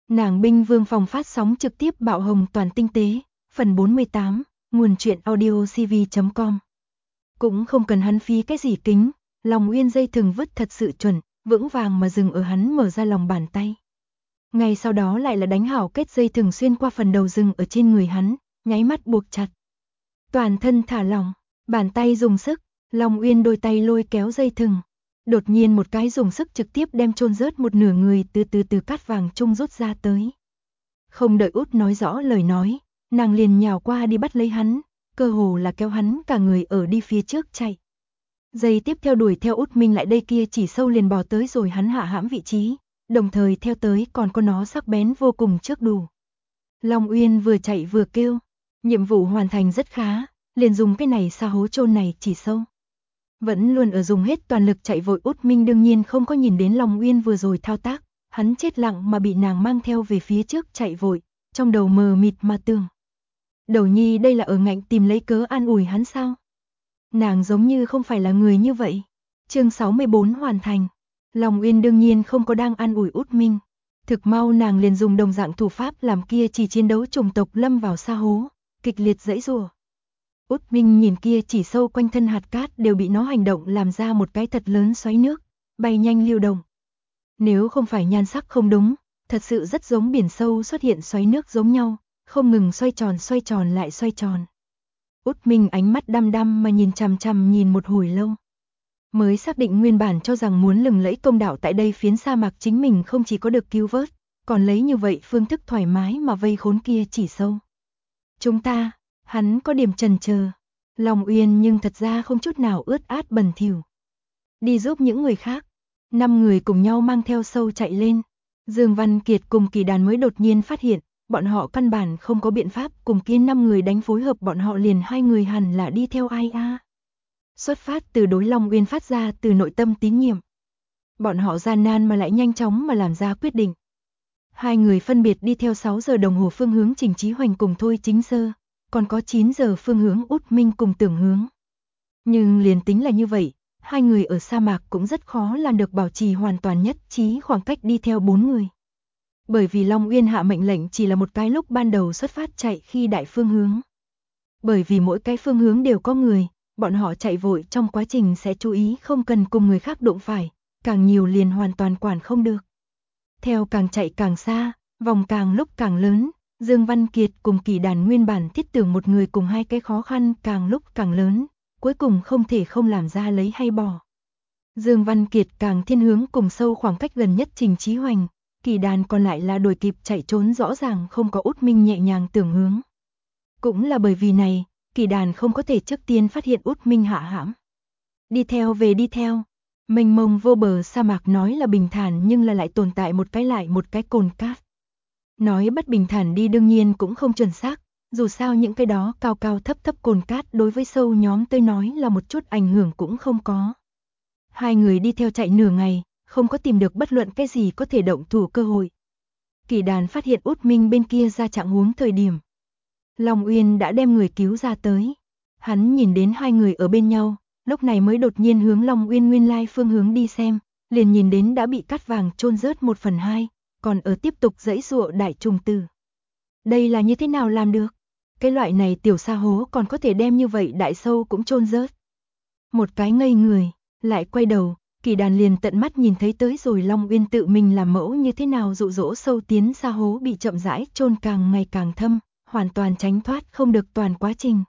Nàng binh vương phòng phát sóng trực tiếp bạo hồng toàn tinh tế, phần 48, nguồn truyện audio cv.com. Cũng không cần hắn phí cái gì kính, Long Uyên dây thừng vứt thật sự chuẩn, vững vàng mà dừng ở hắn mở ra lòng bàn tay. Ngay sau đó lại là đánh hảo kết dây thừng xuyên qua phần đầu rừng ở trên người hắn, nháy mắt buộc chặt. Toàn thân thả lỏng, bàn tay dùng sức, Long Uyên đôi tay lôi kéo dây thừng. Đột nhiên một cái dùng sức trực tiếp đem chôn rớt một nửa người từ cát vàng chung rút ra tới. Không đợi Út nói rõ lời nói, nàng liền nhào qua đi bắt lấy hắn, cơ hồ là kéo hắn cả người ở đi phía trước chạy. Giây tiếp theo đuổi theo Út Minh lại đây kia chỉ sâu liền bò tới rồi hắn hạ hãm vị trí, đồng thời theo tới còn có nó sắc bén vô cùng trước đủ. Long Uyên vừa chạy vừa kêu, nhiệm vụ hoàn thành rất khá, liền dùng cái này sa hố chôn này chỉ sâu. Vẫn luôn ở dùng hết toàn lực chạy vội Út Minh đương nhiên không có nhìn đến Long Uyên vừa rồi thao tác, hắn chết lặng mà bị nàng mang theo về phía trước chạy vội, trong đầu mờ mịt mà tưởng. Đầu nhi đây là ở ngạnh tìm lấy cớ an ủi hắn sao? Nàng giống như không phải là người như vậy. Chương 64 hoàn thành. Long Uyên đương nhiên không có đang an ủi Út Minh. Thực mau nàng liền dùng đồng dạng thủ pháp làm kia chỉ chiến đấu chủng tộc lâm vào sa hố, kịch liệt giãy giụa. Út Minh nhìn kia chỉ sâu quanh thân hạt cát đều bị nó hành động làm ra một cái thật lớn xoáy nước, bay nhanh lưu động. Nếu không phải nhan sắc không đúng, thật sự rất giống biển sâu xuất hiện xoáy nước giống nhau, không ngừng xoay tròn lại xoay tròn. Út Minh ánh mắt đăm đăm mà nhìn chằm chằm nhìn một hồi lâu. Mới xác định nguyên bản cho rằng muốn lừng lẫy công đạo tại đây phiến sa mạc chính mình không chỉ có được cứu vớt, còn lấy như vậy phương thức thoải mái mà vây khốn kia chỉ sâu. Chúng ta, hắn có điểm chần chờ. Long Uyên nhưng thật ra không chút nào ướt át bẩn thỉu. Đi giúp những người khác. 5 người cùng nhau mang theo sâu chạy lên. Dương Văn Kiệt cùng Kỳ Đàn mới đột nhiên phát hiện, bọn họ căn bản không có biện pháp cùng kia 5 người đánh phối hợp, bọn họ liền 2 người hẳn là đi theo ai a? Xuất phát từ đối Long Uyên phát ra từ nội tâm tín nhiệm. Bọn họ gian nan mà lại nhanh chóng mà làm ra quyết định. 2 người phân biệt đi theo 6 giờ đồng hồ phương hướng Trình Chí Hoành cùng Thôi Chính Sơ, còn có 9 giờ phương hướng Út Minh cùng Tưởng Hướng. Nhưng liền tính là như vậy, 2 người ở sa mạc cũng rất khó làm được bảo trì hoàn toàn nhất trí khoảng cách đi theo 4 người. Bởi vì Long Uyên hạ mệnh lệnh chỉ là một cái lúc ban đầu xuất phát chạy khi đại phương hướng. Bởi vì mỗi cái phương hướng đều có người, bọn họ chạy vội trong quá trình sẽ chú ý không cần cùng người khác đụng phải, càng nhiều liền hoàn toàn quản không được. Theo càng chạy càng xa, vòng càng lúc càng lớn, Dương Văn Kiệt cùng Kỳ Đàn nguyên bản thiết tưởng một người cùng 2 cái khó khăn càng lúc càng lớn, cuối cùng không thể không làm ra lấy hay bỏ. Dương Văn Kiệt càng thiên hướng cùng sâu khoảng cách gần nhất Trình Chí Hoành, Kỳ Đàn còn lại là đuổi kịp chạy trốn rõ ràng không có Út Minh nhẹ nhàng Tưởng Hướng. Cũng là bởi vì này, Kỳ Đàn không có thể trước tiên phát hiện Út Minh hạ hãm. Đi theo, mênh mông vô bờ sa mạc nói là bình thản nhưng là lại tồn tại một cái cồn cát. Nói bất bình thản đi đương nhiên cũng không chuẩn xác, dù sao những cái đó cao cao thấp thấp cồn cát đối với sâu nhóm tới nói là một chút ảnh hưởng cũng không có. 2 người đi theo chạy nửa ngày, không có tìm được bất luận cái gì có thể động thủ cơ hội. Kỳ Đàn phát hiện Út Minh bên kia ra trạng huống thời điểm. Long Uyên đã đem người cứu ra tới. Hắn nhìn đến 2 người ở bên nhau, lúc này mới đột nhiên hướng Long Uyên nguyên lai phương hướng đi xem, liền nhìn đến đã bị cát vàng chôn rớt 1/2, còn ở tiếp tục giãy giụa đại trùng tử. Đây là như thế nào làm được? Cái loại này tiểu sa hố còn có thể đem như vậy đại sâu cũng chôn rớt. Một cái ngây người, lại quay đầu, Kỳ Đàn liền tận mắt nhìn thấy tới rồi Long Uyên tự mình làm mẫu như thế nào dụ dỗ sâu tiến sa hố bị chậm rãi chôn càng ngày càng thâm, hoàn toàn tránh thoát không được toàn quá trình.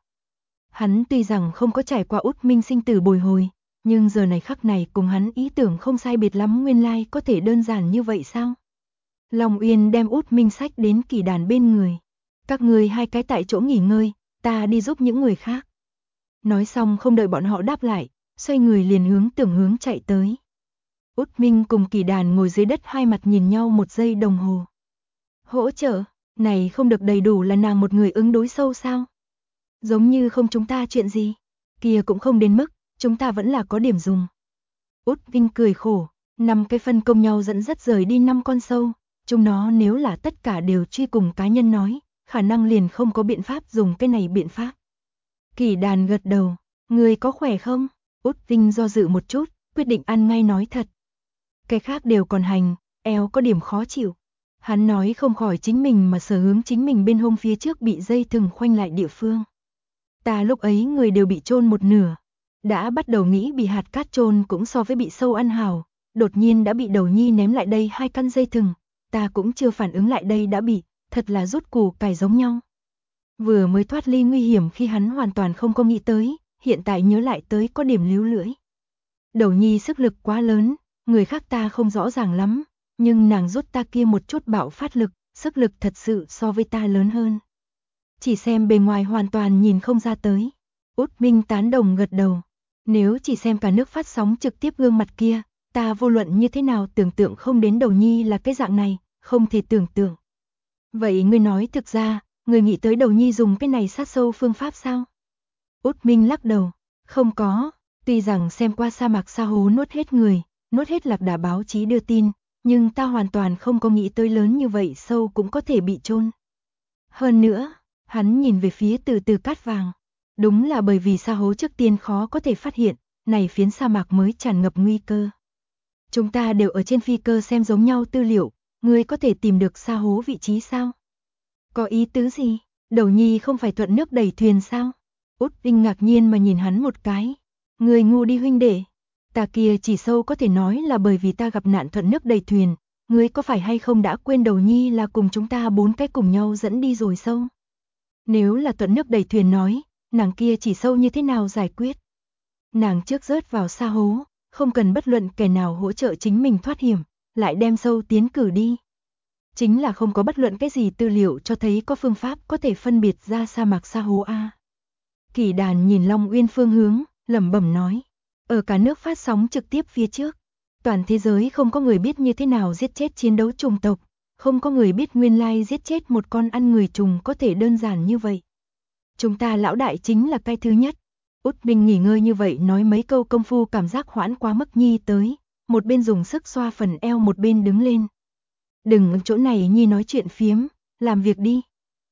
Hắn tuy rằng không có trải qua Út Minh sinh tử bồi hồi, nhưng giờ này khắc này cùng hắn ý tưởng không sai biệt lắm, nguyên lai có thể đơn giản như vậy sao? Long Uyên đem Út Minh xách đến Kỳ Đàn bên người. Các người 2 cái tại chỗ nghỉ ngơi, ta đi giúp những người khác. Nói xong không đợi bọn họ đáp lại, xoay người liền hướng Tưởng Hướng chạy tới. Út Minh cùng Kỳ Đàn ngồi dưới đất hai mặt nhìn nhau 1 giây đồng hồ. Hỗ trợ, này không được đầy đủ là nàng một người ứng đối sâu sao? Giống như không chúng ta chuyện gì, kia cũng không đến mức, chúng ta vẫn là có điểm dùng. Út Vinh cười khổ, 5 cái phân công nhau dẫn dắt rời đi 5 con sâu, chúng nó nếu là tất cả đều truy cùng cá nhân nói, khả năng liền không có biện pháp dùng cái này biện pháp. Kỳ Đàn gật đầu, người có khỏe không? Út Vinh do dự một chút, quyết định ăn ngay nói thật. Cái khác đều còn hành, eo có điểm khó chịu. Hắn nói không khỏi chính mình mà sờ hướng chính mình bên hông phía trước bị dây thừng khoanh lại địa phương. Ta lúc ấy người đều bị chôn một nửa. Đã bắt đầu nghĩ bị hạt cát chôn cũng so với bị sâu ăn hào. Đột nhiên đã bị đầu nhi ném lại đây 2 căn dây thừng. Ta cũng chưa phản ứng lại đây đã bị, thật là rút củ cải giống nhau. Vừa mới thoát ly nguy hiểm khi hắn hoàn toàn không có nghĩ tới, hiện tại nhớ lại tới có điểm líu lưỡi. Đầu nhi sức lực quá lớn, người khác ta không rõ ràng lắm, nhưng nàng rút ta kia một chút bạo phát lực, sức lực thật sự so với ta lớn hơn. Chỉ xem bề ngoài hoàn toàn nhìn không ra tới. Út Minh tán đồng gật đầu. Nếu chỉ xem cả nước phát sóng trực tiếp gương mặt kia, ta vô luận như thế nào tưởng tượng không đến đầu nhi là cái dạng này, không thể tưởng tượng. Vậy ngươi nói thực ra, ngươi nghĩ tới đầu nhi dùng cái này sát sâu phương pháp sao? Út Minh lắc đầu, không có, tuy rằng xem qua sa mạc sa hố nuốt hết người, nuốt hết lạc đà báo chí đưa tin, nhưng ta hoàn toàn không có nghĩ tới lớn như vậy sâu cũng có thể bị chôn. Hơn nữa, hắn nhìn về phía từ từ cát vàng. Đúng là bởi vì sa hố trước tiên khó có thể phát hiện, này phiến sa mạc mới tràn ngập nguy cơ. Chúng ta đều ở trên phi cơ xem giống nhau tư liệu, ngươi có thể tìm được sa hố vị trí sao? Có ý tứ gì? Đầu nhi không phải thuận nước đẩy thuyền sao? Út Vinh ngạc nhiên mà nhìn hắn một cái. Ngươi ngu đi huynh đệ. Ta kia chỉ sâu có thể nói là bởi vì ta gặp nạn thuận nước đẩy thuyền. Ngươi có phải hay không đã quên đầu nhi là cùng chúng ta 4 cái cùng nhau dẫn đi rồi sâu? Nếu là thuận nước đẩy thuyền nói, nàng kia chỉ sâu như thế nào giải quyết? Nàng trước rớt vào sa hố, không cần bất luận kẻ nào hỗ trợ chính mình thoát hiểm, lại đem sâu tiến cử đi. Chính là không có bất luận cái gì tư liệu cho thấy có phương pháp có thể phân biệt ra sa mạc sa hố A. Kỷ Đàn nhìn Long Uyên phương hướng, lẩm bẩm nói, ở cả nước phát sóng trực tiếp phía trước, toàn thế giới không có người biết như thế nào giết chết chiến đấu trùng tộc, không có người biết nguyên lai giết chết một con ăn người trùng có thể đơn giản như vậy. Chúng ta lão đại chính là cái thứ nhất. Út Minh nghỉ ngơi như vậy nói mấy câu công phu cảm giác hoãn quá mức nhi tới, một bên dùng sức xoa phần eo một bên đứng lên. Đừng ở chỗ này nhi nói chuyện phiếm, làm việc đi.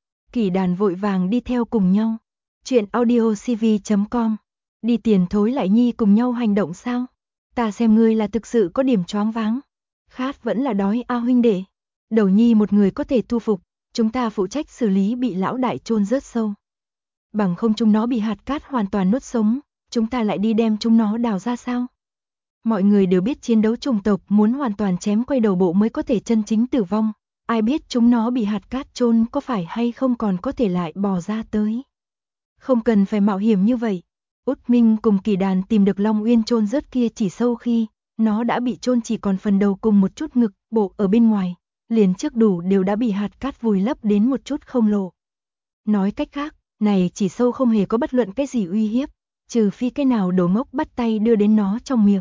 Kỷ Đàn vội vàng đi theo cùng nhau. Chuyện audiocv.com. Đi tiền thối lại nhi cùng nhau hành động sao? Ta xem ngươi là thực sự có điểm choáng váng. Khát vẫn là đói a huynh đệ. Đầu nhi một người có thể thu phục, chúng ta phụ trách xử lý bị lão đại chôn rớt sâu. Bằng không chúng nó bị hạt cát hoàn toàn nuốt sống, chúng ta lại đi đem chúng nó đào ra sao? Mọi người đều biết chiến đấu chủng tộc muốn hoàn toàn chém quay đầu bộ mới có thể chân chính tử vong, ai biết chúng nó bị hạt cát chôn có phải hay không còn có thể lại bò ra tới. Không cần phải mạo hiểm như vậy. Út Minh cùng Kỷ Đàn tìm được Long Uyên chôn rớt kia chỉ sâu khi nó đã bị chôn chỉ còn phần đầu cùng một chút ngực bộ ở bên ngoài, liền trước đủ đều đã bị hạt cát vùi lấp đến một chút không lộ. Nói cách khác, này chỉ sâu không hề có bất luận cái gì uy hiếp, trừ phi cái nào đồ ngốc bắt tay đưa đến nó trong miệng.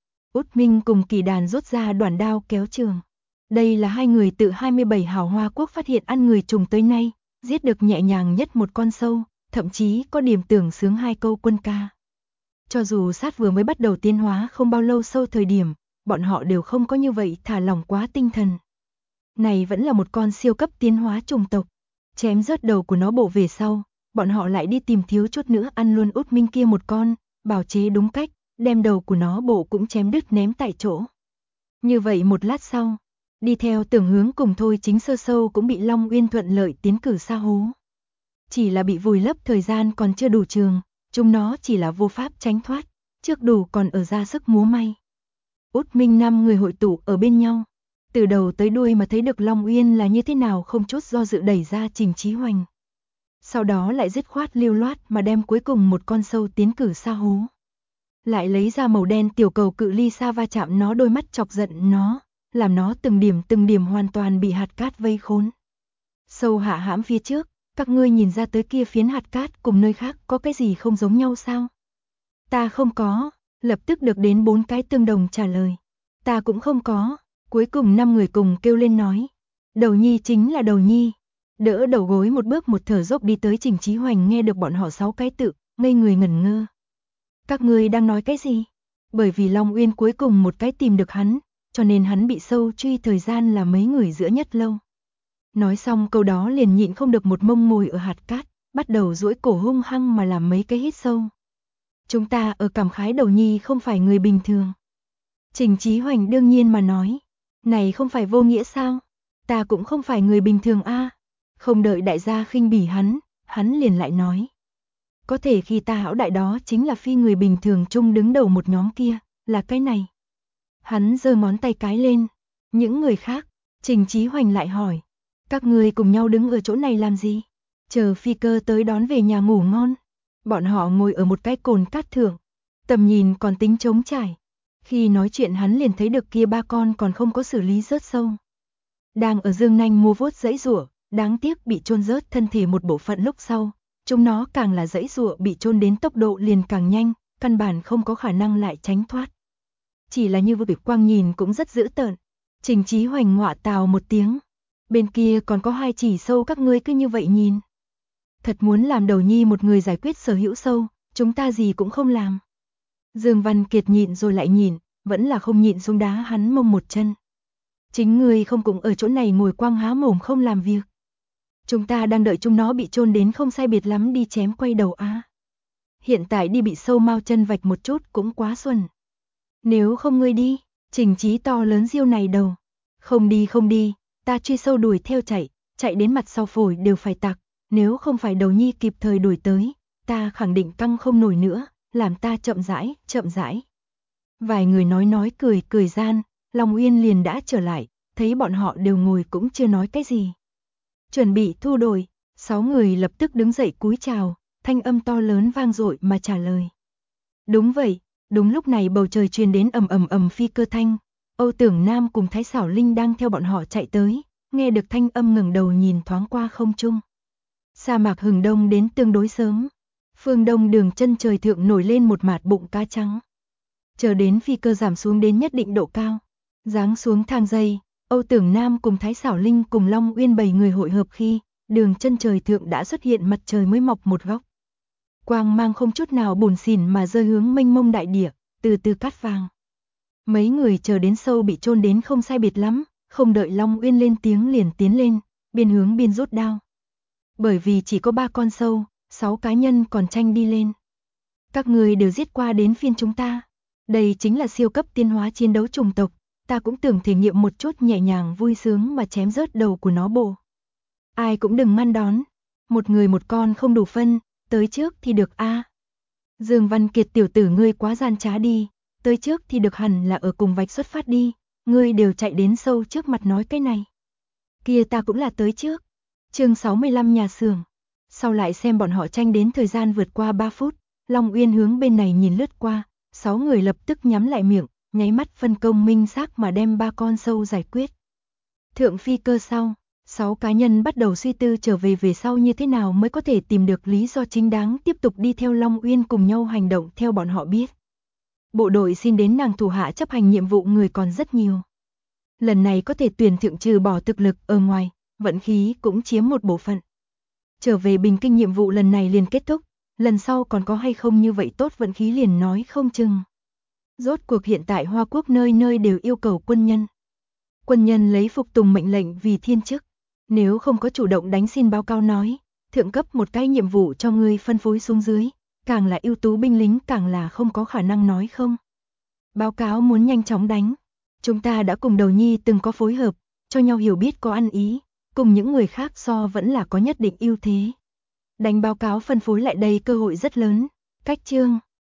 Út Minh cùng Kỷ Đàn rút ra đoạn đao kéo trường. Đây là hai người tự 27 hào hoa quốc phát hiện ăn người trùng tới nay, giết được nhẹ nhàng nhất một con sâu, thậm chí có điểm tưởng sướng 2 câu quân ca. Cho dù sát vừa mới bắt đầu tiến hóa không bao lâu sâu thời điểm, bọn họ đều không có như vậy thả lỏng quá tinh thần. Này vẫn là một con siêu cấp tiến hóa trùng tộc. Chém rớt đầu của nó bộ về sau, bọn họ lại đi tìm thiếu chút nữa ăn luôn Út Minh kia một con, bào chế đúng cách, đem đầu của nó bộ cũng chém đứt ném tại chỗ. Như vậy một lát sau, đi theo tưởng hướng cùng thôi chính sơ sâu cũng bị Long Uyên thuận lợi tiến cử sa hố. Chỉ là bị vùi lấp thời gian còn chưa đủ trường, chúng nó chỉ là vô pháp tránh thoát, trước đủ còn ở ra sức múa may. Út Minh 5 người hội tụ ở bên nhau. Từ đầu tới đuôi mà thấy được Long Uyên là như thế nào không chút do dự đẩy ra Trình Chí Hoành. Sau đó lại dứt khoát lưu loát mà đem cuối cùng một con sâu tiến cử sa hố. Lại lấy ra màu đen tiểu cầu cự ly xa va chạm nó đôi mắt chọc giận nó, làm nó từng điểm hoàn toàn bị hạt cát vây khốn. Sâu hạ hãm phía trước, các ngươi nhìn ra tới kia phiến hạt cát cùng nơi khác có cái gì không giống nhau sao? Ta không có, lập tức được đến 4 cái tương đồng trả lời. Ta cũng không có. Cuối cùng 5 người cùng kêu lên nói. Đầu nhi chính là đầu nhi. Đỡ đầu gối một bước một thở dốc đi tới Trình Chí Hoành nghe được bọn họ 6 cái tự, ngây người ngẩn ngơ. Các ngươi đang nói cái gì? Bởi vì Long Uyên cuối cùng một cái tìm được hắn, cho nên hắn bị sâu truy thời gian là mấy người giữa nhất lâu. Nói xong câu đó liền nhịn không được một mông ngồi ở hạt cát, bắt đầu duỗi cổ hung hăng mà làm mấy cái hít sâu. Chúng ta ở cảm khái đầu nhi không phải người bình thường. Trình Chí Hoành đương nhiên mà nói. Này không phải vô nghĩa sao? Ta cũng không phải người bình thường a. Không đợi đại gia khinh bỉ hắn liền lại nói. Có thể khi ta hão đại đó chính là phi người bình thường chung đứng đầu một nhóm kia, là cái này. Hắn giơ ngón tay cái lên. Những người khác, Trình Chí Hoành lại hỏi. Các người cùng nhau đứng ở chỗ này làm gì? Chờ phi cơ tới đón về nhà ngủ ngon. Bọn họ ngồi ở một cái cồn cát thượng. Tầm nhìn còn tính trống trải. Khi nói chuyện hắn liền thấy được kia ba con còn không có xử lý rớt sâu. Đang ở dương nanh mua vuốt giãy giụa, đáng tiếc bị chôn rớt thân thể một bộ phận lúc sau. Chúng nó càng là giãy giụa bị chôn đến tốc độ liền càng nhanh, căn bản không có khả năng lại tránh thoát. Chỉ là như vừa bị quang nhìn cũng rất dữ tợn. Trình Chí Hoành ngọa tào một tiếng. Bên kia còn có 2 chỉ sâu các ngươi cứ như vậy nhìn. Thật muốn làm đầu nhi một người giải quyết sở hữu sâu, chúng ta gì cũng không làm. Dương Văn Kiệt nhịn rồi lại nhịn, vẫn là không nhịn xuống đá hắn mông một chân. Chính ngươi không cũng ở chỗ này ngồi quang há mồm không làm việc. Chúng ta đang đợi chúng nó bị chôn đến không sai biệt lắm đi chém quay đầu á. Hiện tại đi bị sâu mau chân vạch một chút cũng quá xuân. Nếu không ngươi đi, Trình Chí to lớn diêu này đầu. Không đi, ta truy sâu đuổi theo chạy đến mặt sau phổi đều phải tạc. Nếu không phải đầu nhi kịp thời đuổi tới, ta khẳng định căng không nổi nữa, làm ta chậm rãi. Vài người nói cười gian, Long Uyên liền đã trở lại, thấy bọn họ đều ngồi cũng chưa nói cái gì. Chuẩn bị thu đổi, 6 người lập tức đứng dậy cúi chào, thanh âm to lớn vang dội mà trả lời. Đúng vậy, đúng lúc này bầu trời truyền đến ầm phi cơ thanh, Âu Tưởng Nam cùng Thái Xảo Linh đang theo bọn họ chạy tới, nghe được thanh âm ngẩng đầu nhìn thoáng qua không trung. Sa mạc hừng đông đến tương đối sớm, phương đông đường chân trời thượng nổi lên một mạt bụng cá trắng. Chờ đến phi cơ giảm xuống đến nhất định độ cao, giáng xuống thang dây, Âu Tưởng Nam cùng Thái Xảo Linh cùng Long Uyên 7 người hội hợp khi, đường chân trời thượng đã xuất hiện mặt trời mới mọc một góc. Quang mang không chút nào bủn xỉn mà rơi hướng mênh mông đại địa, từ từ cát vàng. Mấy người chờ đến sâu bị chôn đến không sai biệt lắm, không đợi Long Uyên lên tiếng liền tiến lên, biên hướng biên rút đao. Bởi vì chỉ có 3 con sâu, 6 cá nhân còn tranh đi lên. Các người đều giết qua đến phiên chúng ta. Đây chính là siêu cấp tiến hóa chiến đấu chủng tộc, ta cũng tưởng thể nghiệm một chút nhẹ nhàng vui sướng mà chém rớt đầu của nó bộ. Ai cũng đừng ngăn đón, một người một con không đủ phân, tới trước thì được a. Dương Văn Kiệt tiểu tử ngươi quá gian trá đi, tới trước thì được hẳn là ở cùng vạch xuất phát đi, ngươi đều chạy đến sâu trước mặt nói cái này. Kia ta cũng là tới trước. Chương 65 nhà xưởng. Sau lại xem bọn họ tranh đến thời gian vượt qua 3 phút, Long Uyên hướng bên này nhìn lướt qua, 6 người lập tức nhắm lại miệng, nháy mắt phân công minh xác mà đem 3 con sâu giải quyết. Thượng phi cơ sau, 6 cá nhân bắt đầu suy tư trở về sau như thế nào mới có thể tìm được lý do chính đáng tiếp tục đi theo Long Uyên cùng nhau hành động theo bọn họ biết. Bộ đội xin đến nàng thủ hạ chấp hành nhiệm vụ người còn rất nhiều. Lần này có thể tuyển thượng trừ bỏ thực lực ở ngoài, vận khí cũng chiếm một bộ phận. Trở về Bình Kinh nhiệm vụ lần này liền kết thúc, lần sau còn có hay không như vậy tốt vận khí liền nói không chừng. Rốt cuộc hiện tại Hoa Quốc nơi nơi đều yêu cầu quân nhân. Quân nhân lấy phục tùng mệnh lệnh vì thiên chức, nếu không có chủ động đánh xin báo cáo nói, thượng cấp một cái nhiệm vụ cho ngươi phân phối xuống dưới, càng là ưu tú binh lính càng là không có khả năng nói không. Báo cáo muốn nhanh chóng đánh, chúng ta đã cùng đầu nhi từng có phối hợp, cho nhau hiểu biết có ăn ý, cùng những người khác so vẫn là có nhất định ưu thế. Đánh báo cáo phân phối lại đây cơ hội rất lớn, cách chương.